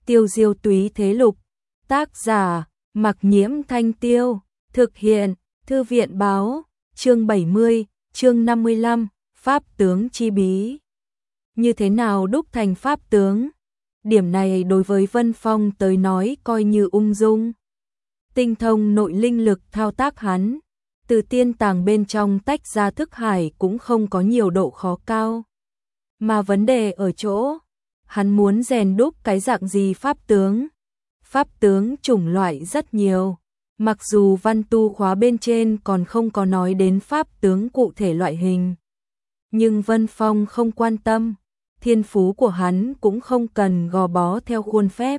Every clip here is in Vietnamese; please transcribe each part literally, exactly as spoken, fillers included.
Tiêu diêu túy thế lục. Tác giả, Mặc Nhiễm Thanh Tiêu. Thực hiện, Thư viện báo. Chương bảy mươi, chương năm mươi lăm, Pháp tướng chi bí. Như thế nào đúc thành Pháp tướng? Điểm này đối với Vân Phong tới nói coi như ung dung. Tinh thông nội linh lực thao tác hắn, từ tiên tàng bên trong tách ra thức hải cũng không có nhiều độ khó cao. Mà vấn đề ở chỗ, hắn muốn rèn đúc cái dạng gì pháp tướng. Pháp tướng chủng loại rất nhiều, mặc dù văn tu khóa bên trên còn không có nói đến pháp tướng cụ thể loại hình. Nhưng Vân Phong không quan tâm, thiên phú của hắn cũng không cần gò bó theo khuôn phép.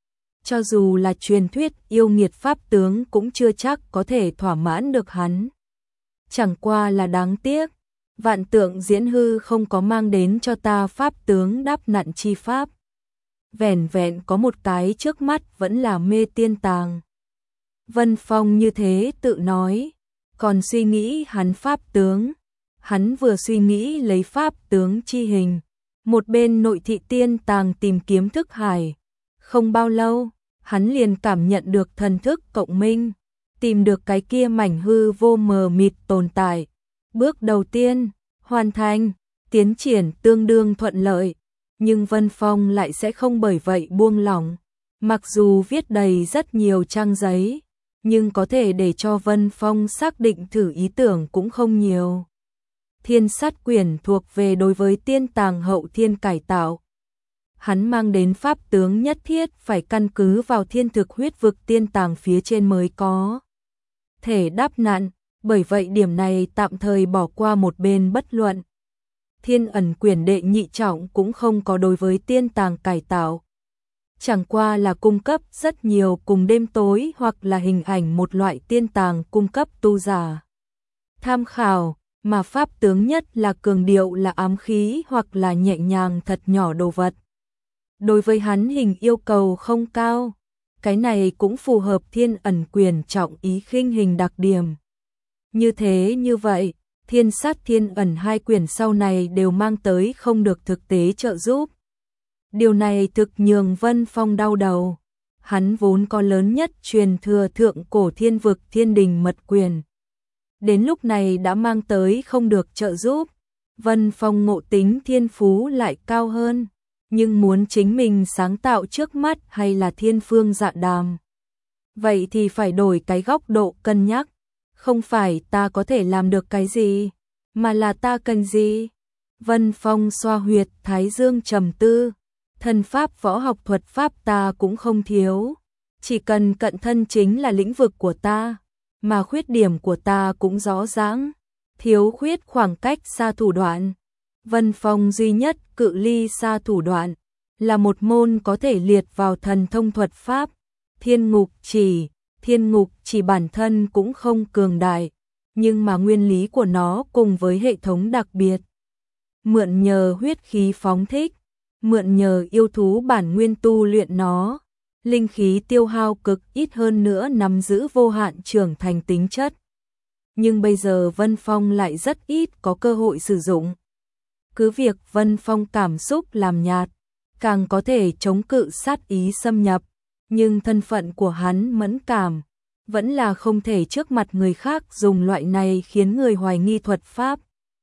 Cho dù là truyền thuyết yêu nghiệt pháp tướng cũng chưa chắc có thể thỏa mãn được hắn. Chẳng qua là đáng tiếc, vạn tượng diễn hư không có mang đến cho ta pháp tướng đáp nặn chi pháp. Vẻn vẹn có một cái trước mắt vẫn là mê tiên tàng. Vân Phong như thế tự nói, còn suy nghĩ hắn pháp tướng. Hắn vừa suy nghĩ lấy pháp tướng chi hình, một bên nội thị tiên tàng tìm kiếm thức hải. Không bao lâu, hắn liền cảm nhận được thần thức cộng minh, tìm được cái kia mảnh hư vô mờ mịt tồn tại. Bước đầu tiên, hoàn thành, tiến triển tương đương thuận lợi, nhưng Vân Phong lại sẽ không bởi vậy buông lỏng. Mặc dù viết đầy rất nhiều trang giấy, nhưng có thể để cho Vân Phong xác định thử ý tưởng cũng không nhiều. Thiên sát quyển thuộc về đối với tiên tàng hậu thiên cải tạo. Hắn mang đến pháp tướng nhất thiết phải căn cứ vào thiên thực huyết vực tiên tàng phía trên mới có thể đáp nạn, bởi vậy điểm này tạm thời bỏ qua một bên bất luận. Thiên ẩn quyển đệ nhị trọng cũng không có đối với tiên tàng cải tạo. Chẳng qua là cung cấp rất nhiều cùng đêm tối hoặc là hình ảnh một loại tiên tàng cung cấp tu giả tham khảo, mà pháp tướng nhất là cường điệu là ám khí hoặc là nhẹ nhàng thật nhỏ đồ vật. Đối với hắn hình yêu cầu không cao, cái này cũng phù hợp thiên ẩn quyền trọng ý khinh hình đặc điểm. Như thế như vậy, thiên sát thiên ẩn hai quyển sau này đều mang tới không được thực tế trợ giúp. Điều này thực nhường Vân Phong đau đầu. Hắn vốn có lớn nhất truyền thừa thượng cổ thiên vực thiên đình mật quyền. Đến lúc này đã mang tới không được trợ giúp. Vân Phong ngộ tính thiên phú lại cao hơn, nhưng muốn chính mình sáng tạo trước mắt hay là thiên phương dạ đàm. Vậy thì phải đổi cái góc độ cân nhắc. Không phải ta có thể làm được cái gì, mà là ta cần gì. Vân Phong xoa huyệt thái dương trầm tư. Thần pháp võ học thuật pháp ta cũng không thiếu. Chỉ cần cận thân chính là lĩnh vực của ta, mà khuyết điểm của ta cũng rõ ràng. Thiếu khuyết khoảng cách xa thủ đoạn. Vân Phong duy nhất cự ly xa thủ đoạn là một môn có thể liệt vào thần thông thuật pháp, thiên ngục chỉ. Thiên ngục chỉ bản thân cũng không cường đại, nhưng mà nguyên lý của nó cùng với hệ thống đặc biệt. Mượn nhờ huyết khí phóng thích, mượn nhờ yêu thú bản nguyên tu luyện nó, linh khí tiêu hao cực ít hơn nữa nắm giữ vô hạn trưởng thành tính chất. Nhưng bây giờ Vân Phong lại rất ít có cơ hội sử dụng. Cứ việc Vân Phong cảm xúc làm nhạt, càng có thể chống cự sát ý xâm nhập, nhưng thân phận của hắn mẫn cảm, vẫn là không thể trước mặt người khác dùng loại này khiến người hoài nghi thuật pháp.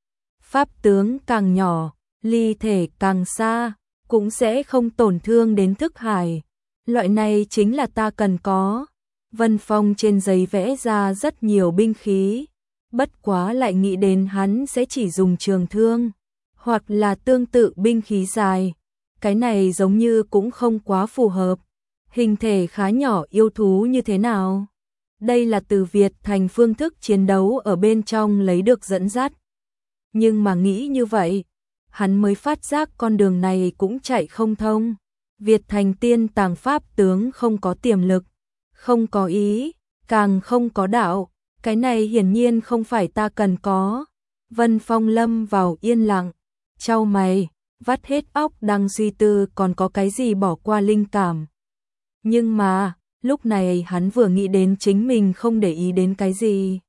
Pháp tướng càng nhỏ, ly thể càng xa, cũng sẽ không tổn thương đến thức hải. Loại này chính là ta cần có. Vân Phong trên giấy vẽ ra rất nhiều binh khí, bất quá lại nghĩ đến hắn sẽ chỉ dùng trường thương, hoặc là tương tự binh khí dài. Cái này giống như cũng không quá phù hợp. Hình thể khá nhỏ yêu thú như thế nào? Đây là từ Việt thành phương thức chiến đấu ở bên trong lấy được dẫn dắt. Nhưng mà nghĩ như vậy, hắn mới phát giác con đường này cũng chạy không thông. Việt thành tiên tàng pháp tướng không có tiềm lực, không có ý, càng không có đạo. Cái này hiển nhiên không phải ta cần có. Vân Phong lâm vào yên lặng, chau mày, vắt hết óc đang suy tư còn có cái gì bỏ qua linh cảm. Nhưng mà, lúc này hắn vừa nghĩ đến chính mình không để ý đến cái gì.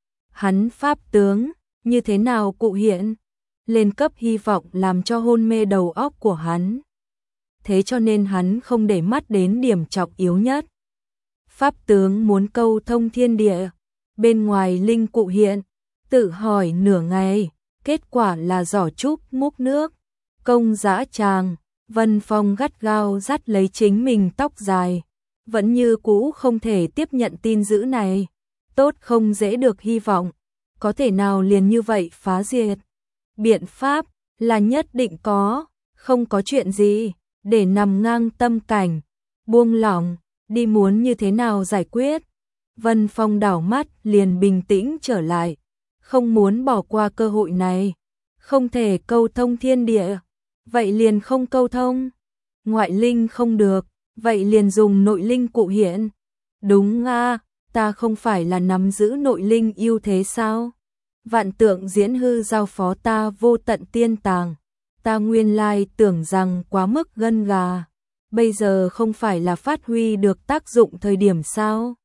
Hắn pháp tướng, như thế nào cụ hiện? Lên cấp hy vọng làm cho hôn mê đầu óc của hắn. thế cho nên hắn không để mắt đến điểm trọng yếu nhất. Pháp tướng muốn câu thông thiên địa, bên ngoài linh cụ hiện, tự hỏi nửa ngày, kết quả là giỏ trúc múc nước, công dã tràng. Vân Phong gắt gao dắt lấy chính mình tóc dài, vẫn như cũ không thể tiếp nhận tin dữ này, tốt không dễ được hy vọng, có thể nào liền như vậy phá diệt. Biện pháp là nhất định có, không có chuyện gì, để nằm ngang tâm cảnh, buông lỏng, đi muốn như thế nào giải quyết. Vân Phong đảo mắt liền bình tĩnh trở lại, không muốn bỏ qua cơ hội này, không thể câu thông thiên địa, vậy liền không câu thông. Ngoại linh không được, vậy liền dùng nội linh cụ hiện. Đúng a, ta không phải là nắm giữ nội linh ưu thế sao? Vạn tượng diễn hư giao phó ta vô tận tiên tàng, ta nguyên lai tưởng rằng quá mức gân gà, bây giờ không phải là phát huy được tác dụng thời điểm sao?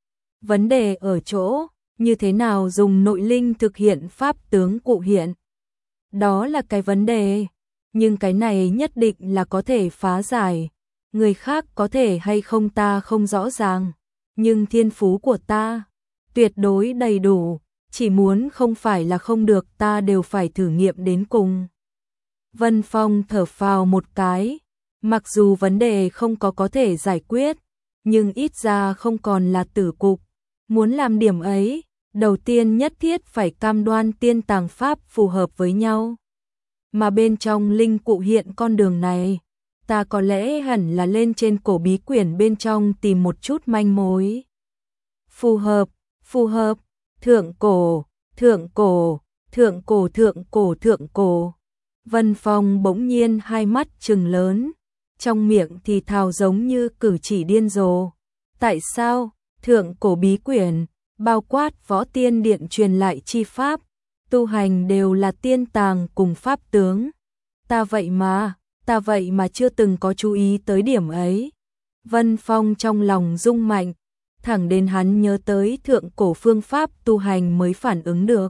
Vấn đề ở chỗ, như thế nào dùng nội linh thực hiện pháp tướng cụ hiện? Đó là cái vấn đề, nhưng cái này nhất định là có thể phá giải, người khác có thể hay không ta không rõ ràng, nhưng thiên phú của ta tuyệt đối đầy đủ, chỉ muốn không phải là không được ta đều phải thử nghiệm đến cùng. Vân Phong thở phào một cái, mặc dù vấn đề không có có thể giải quyết, nhưng ít ra không còn là tử cục. Muốn làm điểm ấy, đầu tiên nhất thiết phải cam đoan tiên tàng pháp phù hợp với nhau. Mà bên trong linh cụ hiện con đường này, ta có lẽ hẳn là lên trên cổ bí quyển bên trong tìm một chút manh mối. Phù hợp, phù hợp, thượng cổ, thượng cổ, thượng cổ thượng cổ thượng cổ. Vân Phong bỗng nhiên hai mắt trừng lớn, trong miệng thì thào giống như cử chỉ điên rồ. Tại sao, thượng cổ bí quyển, bao quát võ tiên điện truyền lại chi pháp, tu hành đều là tiên tàng cùng pháp tướng. Ta vậy mà, ta vậy mà chưa từng có chú ý tới điểm ấy. Vân Phong trong lòng rung mạnh, thẳng đến hắn nhớ tới thượng cổ phương pháp tu hành mới phản ứng được.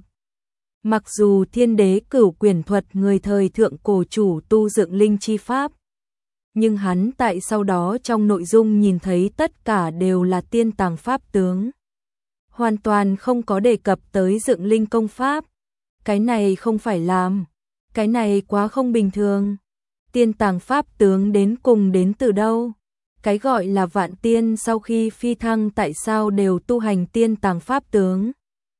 Mặc dù thiên đế cửu quyền thuật người thời thượng cổ chủ tu dựng linh chi pháp, nhưng hắn tại sau đó trong nội dung nhìn thấy tất cả đều là tiên tàng pháp tướng. Hoàn toàn không có đề cập tới dựng linh công pháp. Cái này không phải làm, cái này quá không bình thường. Tiên tàng pháp tướng đến cùng đến từ đâu? Cái gọi là vạn tiên sau khi phi thăng tại sao đều tu hành tiên tàng pháp tướng?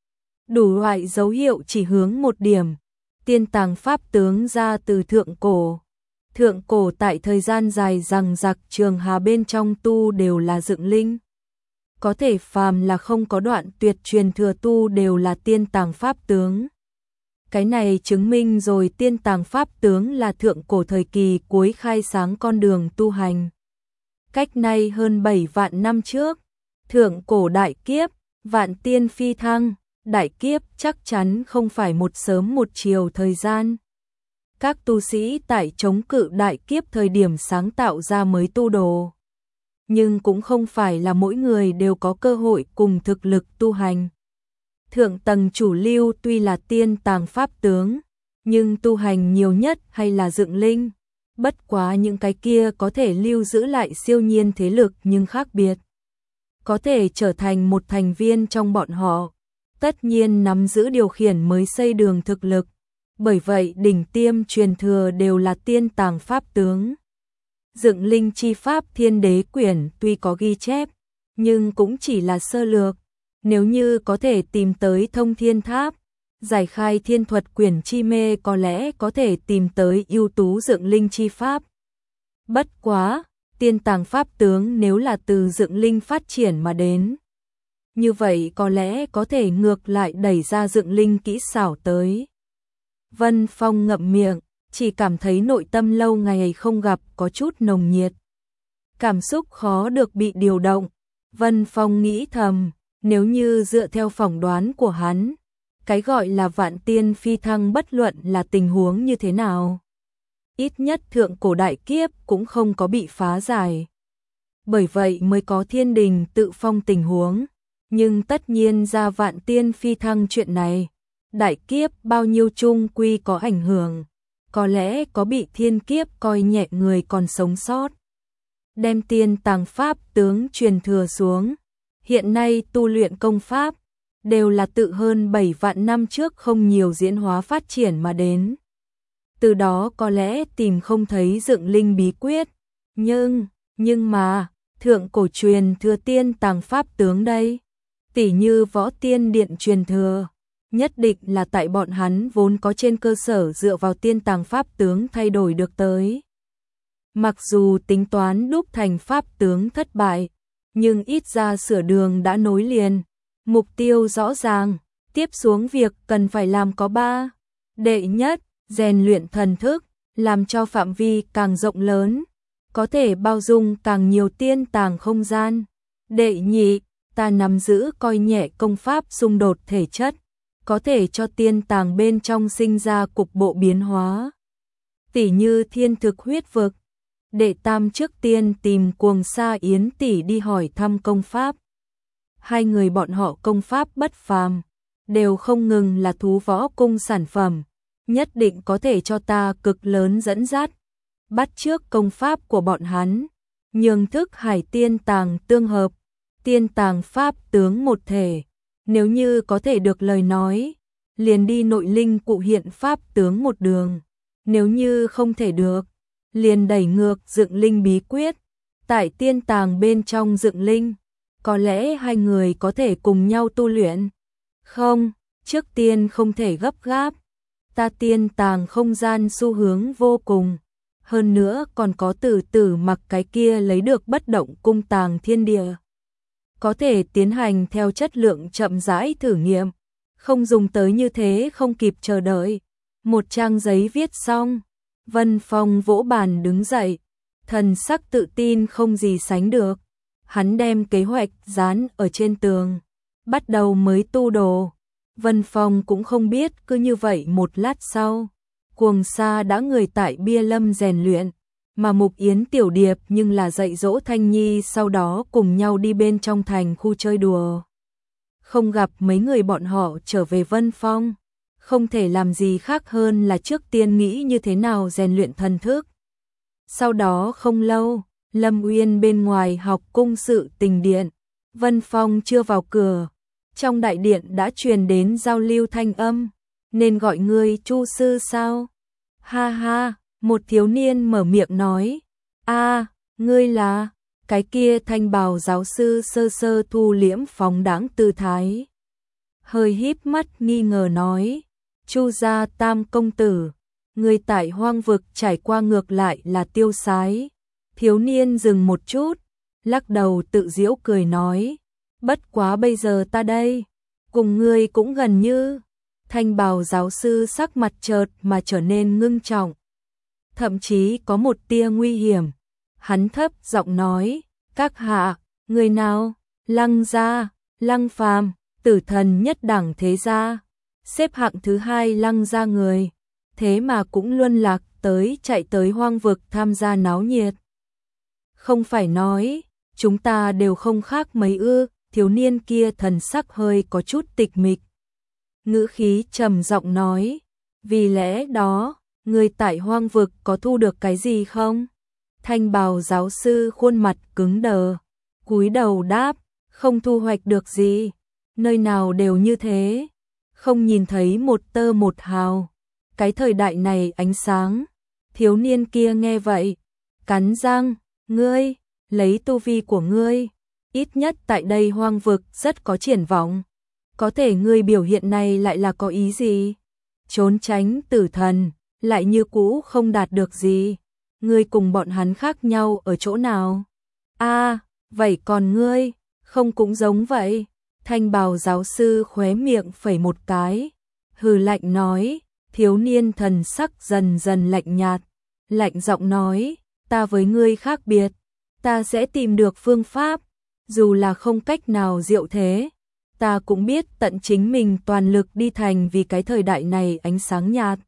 Đủ loại dấu hiệu chỉ hướng một điểm, tiên tàng pháp tướng ra từ thượng cổ. Thượng cổ tại thời gian dài rằng giặc trường hà bên trong tu đều là dựng linh. Có thể phàm là không có đoạn tuyệt truyền thừa tu đều là tiên tàng pháp tướng. Cái này chứng minh rồi tiên tàng pháp tướng là thượng cổ thời kỳ cuối khai sáng con đường tu hành. Cách nay hơn bảy vạn năm trước, thượng cổ đại kiếp, vạn tiên phi thăng, đại kiếp chắc chắn không phải một sớm một chiều thời gian. Các tu sĩ tại chống cự đại kiếp thời điểm sáng tạo ra mới tu đồ. Nhưng cũng không phải là mỗi người đều có cơ hội cùng thực lực tu hành. Thượng tầng chủ lưu tuy là tiên tàng pháp tướng, nhưng tu hành nhiều nhất hay là dựng linh. Bất quá những cái kia có thể lưu giữ lại siêu nhiên thế lực nhưng khác biệt. Có thể trở thành một thành viên trong bọn họ, tất nhiên nắm giữ điều khiển mới xây đường thực lực. Bởi vậy đỉnh tiêm truyền thừa đều là tiên tàng pháp tướng. Dựng linh chi pháp thiên đế quyển tuy có ghi chép, nhưng cũng chỉ là sơ lược. Nếu như có thể tìm tới thông thiên tháp, giải khai thiên thuật quyển chi mê có lẽ có thể tìm tới ưu tú dựng linh chi pháp. Bất quá, tiên tàng pháp tướng nếu là từ dựng linh phát triển mà đến, như vậy có lẽ có thể ngược lại đẩy ra dựng linh kỹ xảo tới. Vân Phong ngậm miệng, chỉ cảm thấy nội tâm lâu ngày không gặp có chút nồng nhiệt. Cảm xúc khó được bị điều động. Vân Phong nghĩ thầm, nếu như dựa theo phỏng đoán của hắn, cái gọi là vạn tiên phi thăng bất luận là tình huống như thế nào, ít nhất thượng cổ đại kiếp cũng không có bị phá giải. Bởi vậy mới có thiên đình tự phong tình huống, nhưng tất nhiên ra vạn tiên phi thăng chuyện này, đại kiếp bao nhiêu chung quy có ảnh hưởng. có lẽ có bị thiên kiếp coi nhẹ người còn sống sót. Đem tiên tàng pháp tướng truyền thừa xuống. Hiện nay tu luyện công pháp đều là tự hơn bảy vạn năm trước không nhiều diễn hóa phát triển mà đến. Từ đó có lẽ tìm không thấy dựng linh bí quyết, nhưng, nhưng mà, thượng cổ truyền thừa tiên tàng pháp tướng đây, tỉ như võ tiên điện truyền thừa, nhất định là tại bọn hắn vốn có trên cơ sở dựa vào tiên tàng pháp tướng thay đổi được tới. Mặc dù tính toán đúc thành pháp tướng thất bại, nhưng ít ra sửa đường đã nối liền, mục tiêu rõ ràng, tiếp xuống việc cần phải làm có ba. Đệ nhất, rèn luyện thần thức, làm cho phạm vi càng rộng lớn, có thể bao dung càng nhiều tiên tàng không gian. Đệ nhị, ta nắm giữ coi nhẹ công pháp xung đột thể chất, có thể cho tiên tàng bên trong sinh ra cục bộ biến hóa. Tỉ như thiên thực huyết vực. Đệ tam, trước tiên tìm Cuồng Sa Yến tỷ đi hỏi thăm công pháp. Hai người bọn họ công pháp bất phàm, đều không ngừng là thú võ cung sản phẩm, nhất định có thể cho ta cực lớn dẫn dắt. Bắt chước công pháp của bọn hắn, nhường thức hải tiên tàng tương hợp, tiên tàng pháp tướng một thể. Nếu như có thể được lời nói, liền đi nội linh cụ hiện pháp tướng một đường. Nếu như không thể được, liền đẩy ngược dựng linh bí quyết, tại tiên tàng bên trong dựng linh, có lẽ hai người có thể cùng nhau tu luyện. Không, trước tiên không thể gấp gáp, ta tiên tàng không gian xu hướng vô cùng, hơn nữa còn có từ từ mặc cái kia lấy được bất động cung tàng thiên địa. Có thể tiến hành theo chất lượng chậm rãi thử nghiệm, không dùng tới như thế không kịp chờ đợi. Một trang giấy viết xong, Vân Phong vỗ bàn đứng dậy, thần sắc tự tin không gì sánh được. Hắn đem kế hoạch dán ở trên tường, bắt đầu mới tu đồ. Vân Phong cũng không biết, cứ như vậy một lát sau, Cuồng Sa đã người tại bia lâm rèn luyện, mà Mục Yến Tiểu Điệp nhưng là dạy dỗ Thanh Nhi, sau đó cùng nhau đi bên trong thành khu chơi đùa. Không gặp mấy người bọn họ trở về Vân Phong, không thể làm gì khác hơn là trước tiên nghĩ như thế nào rèn luyện thần thức. Sau đó không lâu, Lâm Uyên bên ngoài học cung sự tình điện, Vân Phong chưa vào cửa, trong đại điện đã truyền đến giao lưu thanh âm, nên gọi ngươi Chu sư sao? Ha ha, một thiếu niên mở miệng nói, a, ngươi là, cái kia thanh bào giáo sư sơ sơ thu liễm phóng đãng tư thái. Hơi híp mắt nghi ngờ nói, Chu gia tam công tử, người tại hoang vực trải qua ngược lại là tiêu sái. Thiếu niên dừng một chút, lắc đầu tự giễu cười nói, bất quá bây giờ ta đây, cùng ngươi cũng gần như. Thanh bào giáo sư sắc mặt chợt mà trở nên ngưng trọng, thậm chí có một tia nguy hiểm. Hắn thấp giọng nói, các hạ, người nào? Lăng gia, Lăng Phàm, tử thần nhất đẳng thế gia, xếp hạng thứ hai Lăng gia người, thế mà cũng luân lạc tới chạy tới hoang vực tham gia náo nhiệt. Không phải nói, chúng ta đều không khác mấy ư? Thiếu niên kia thần sắc hơi có chút tịch mịch, ngữ khí trầm giọng nói, vì lẽ đó, người tại hoang vực có thu được cái gì không? Thanh bào giáo sư khuôn mặt cứng đờ, cúi đầu đáp, không thu hoạch được gì, nơi nào đều như thế, không nhìn thấy một tơ một hào. Cái thời đại này ánh sáng. Thiếu niên kia nghe vậy, cắn răng, ngươi, lấy tu vi của ngươi, ít nhất tại đây hoang vực rất có triển vọng. Có thể ngươi biểu hiện này lại là có ý gì? Trốn tránh tử thần, lại như cũ không đạt được gì. Ngươi cùng bọn hắn khác nhau ở chỗ nào? A, à, vậy còn ngươi, không cũng giống vậy? Thanh bào giáo sư khóe miệng phẩy một cái, hừ lạnh nói, thiếu niên thần sắc dần dần lạnh nhạt, lạnh giọng nói, ta với ngươi khác biệt, ta sẽ tìm được phương pháp, dù là không cách nào diệu thế, ta cũng biết tận chính mình toàn lực đi thành vì cái thời đại này ánh sáng nhạt.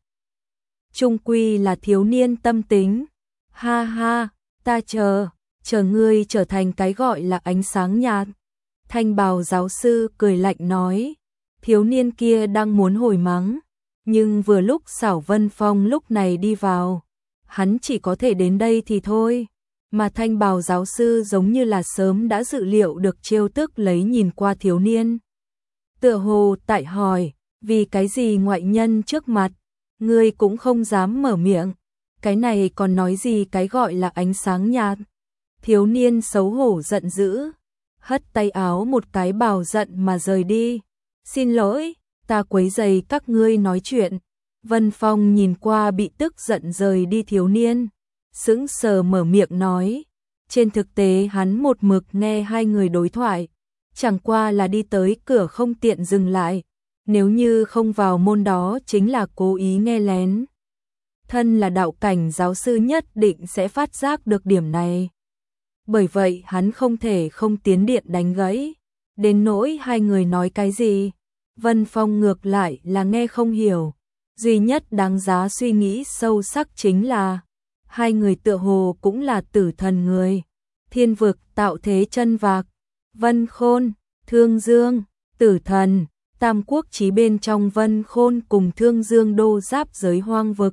Trung quy là thiếu niên tâm tính, ha ha, ta chờ, chờ ngươi trở thành cái gọi là ánh sáng nhạt. Thanh bào giáo sư cười lạnh nói, thiếu niên kia đang muốn hồi mắng, Nhưng vừa lúc xảo Vân Phong lúc này đi vào, hắn chỉ có thể đến đây thì thôi. Mà thanh bào giáo sư giống như là sớm đã dự liệu được trêu tức lấy nhìn qua thiếu niên. Tựa hồ tại hỏi, vì cái gì ngoại nhân trước mặt, ngươi cũng không dám mở miệng, cái này còn nói gì cái gọi là ánh sáng nhạt. Thiếu niên xấu hổ giận dữ, hất tay áo một cái bảo giận mà rời đi. Xin lỗi, ta quấy rầy các ngươi nói chuyện. Vân Phong nhìn qua bị tức giận rời đi thiếu niên, sững sờ mở miệng nói. Trên thực tế hắn một mực nghe hai người đối thoại, chẳng qua là đi tới cửa không tiện dừng lại. Nếu như không vào môn đó chính là cố ý nghe lén. Thân là đạo cảnh giáo sư nhất định sẽ phát giác được điểm này. Bởi vậy hắn không thể không tiến điện đánh gãy. Đến nỗi hai người nói cái gì, Vân Phong ngược lại là nghe không hiểu. Duy nhất đáng giá suy nghĩ sâu sắc chính là hai người tựa hồ cũng là tử thần người. Thiên vực tạo thế chân vạc, Vân Khôn, Thương Dương, tử thần, tam quốc chí bên trong Vân Khôn cùng Thương Dương đô giáp giới hoang vực.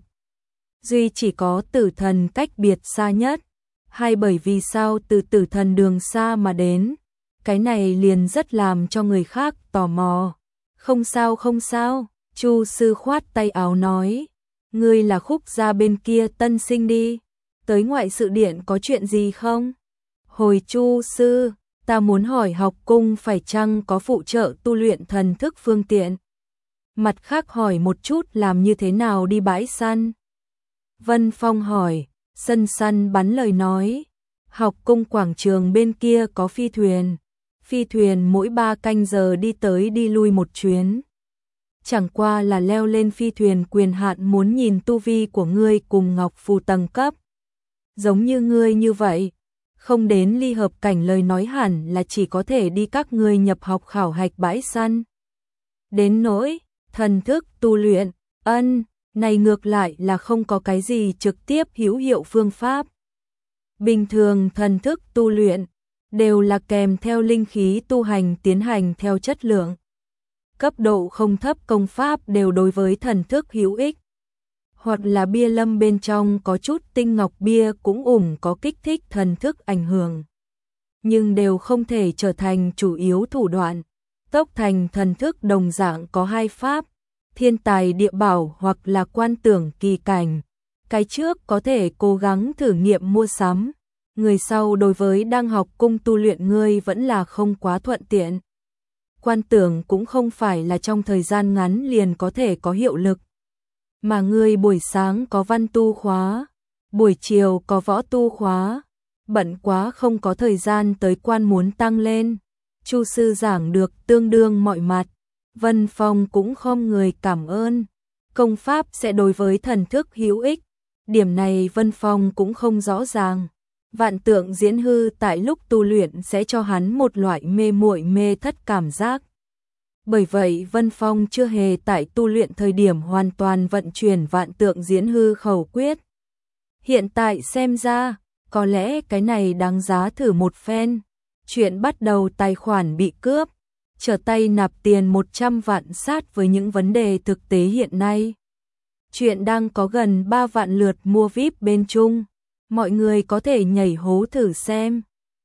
Duy chỉ có tử thần cách biệt xa nhất. Hay bởi vì sao từ tử thần đường xa mà đến, cái này liền rất làm cho người khác tò mò. Không sao không sao, Chu sư khoát tay áo nói, ngươi là Khúc gia bên kia tân sinh đi, tới ngoại sự điện có chuyện gì không? Hồi Chu sư, ta muốn hỏi học cung phải chăng có phụ trợ tu luyện thần thức phương tiện? Mặt khác hỏi một chút làm như thế nào đi bãi săn? Vân Phong hỏi. Sân săn bắn lời nói, học cung quảng trường bên kia có phi thuyền, phi thuyền mỗi ba canh giờ đi tới đi lui một chuyến. Chẳng qua là leo lên phi thuyền quyền hạn muốn nhìn tu vi của ngươi cùng ngọc phù tầng cấp. Giống như ngươi như vậy, không đến ly hợp cảnh lời nói hẳn là chỉ có thể đi các ngươi nhập học khảo hạch bãi săn. Đến nỗi, thần thức tu luyện, ân. Này ngược lại là không có cái gì trực tiếp hữu hiệu phương pháp. Bình thường thần thức tu luyện đều là kèm theo linh khí tu hành tiến hành theo chất lượng. Cấp độ không thấp công pháp đều đối với thần thức hữu ích. Hoặc là bia lâm bên trong có chút tinh ngọc bia cũng ủng có kích thích thần thức ảnh hưởng. Nhưng đều không thể trở thành chủ yếu thủ đoạn. Tốc thành thần thức đồng dạng có hai pháp. Thiên tài địa bảo hoặc là quan tưởng kỳ cảnh. Cái trước có thể cố gắng thử nghiệm mua sắm. Người sau đối với đang học cung tu luyện ngươi vẫn là không quá thuận tiện. Quan tưởng cũng không phải là trong thời gian ngắn liền có thể có hiệu lực. Mà ngươi buổi sáng có văn tu khóa, buổi chiều có võ tu khóa. Bận quá không có thời gian tới quan muốn tăng lên. Chu sư giảng được tương đương mọi mặt. Vân Phong cũng không người cảm ơn. Công pháp sẽ đối với thần thức hữu ích. Điểm này Vân Phong cũng không rõ ràng. Vạn tượng diễn hư tại lúc tu luyện sẽ cho hắn một loại mê muội mê thất cảm giác. Bởi vậy Vân Phong chưa hề tại tu luyện thời điểm hoàn toàn vận chuyển vạn tượng diễn hư khẩu quyết. Hiện tại xem ra, có lẽ cái này đáng giá thử một phen. Chuyện bắt đầu tài khoản bị cướp. Trở tay nạp tiền một trăm vạn sát với những vấn đề thực tế hiện nay. Chuyện đang có gần ba vạn lượt mua vi ai pi bên Trung. Mọi người có thể nhảy hố thử xem.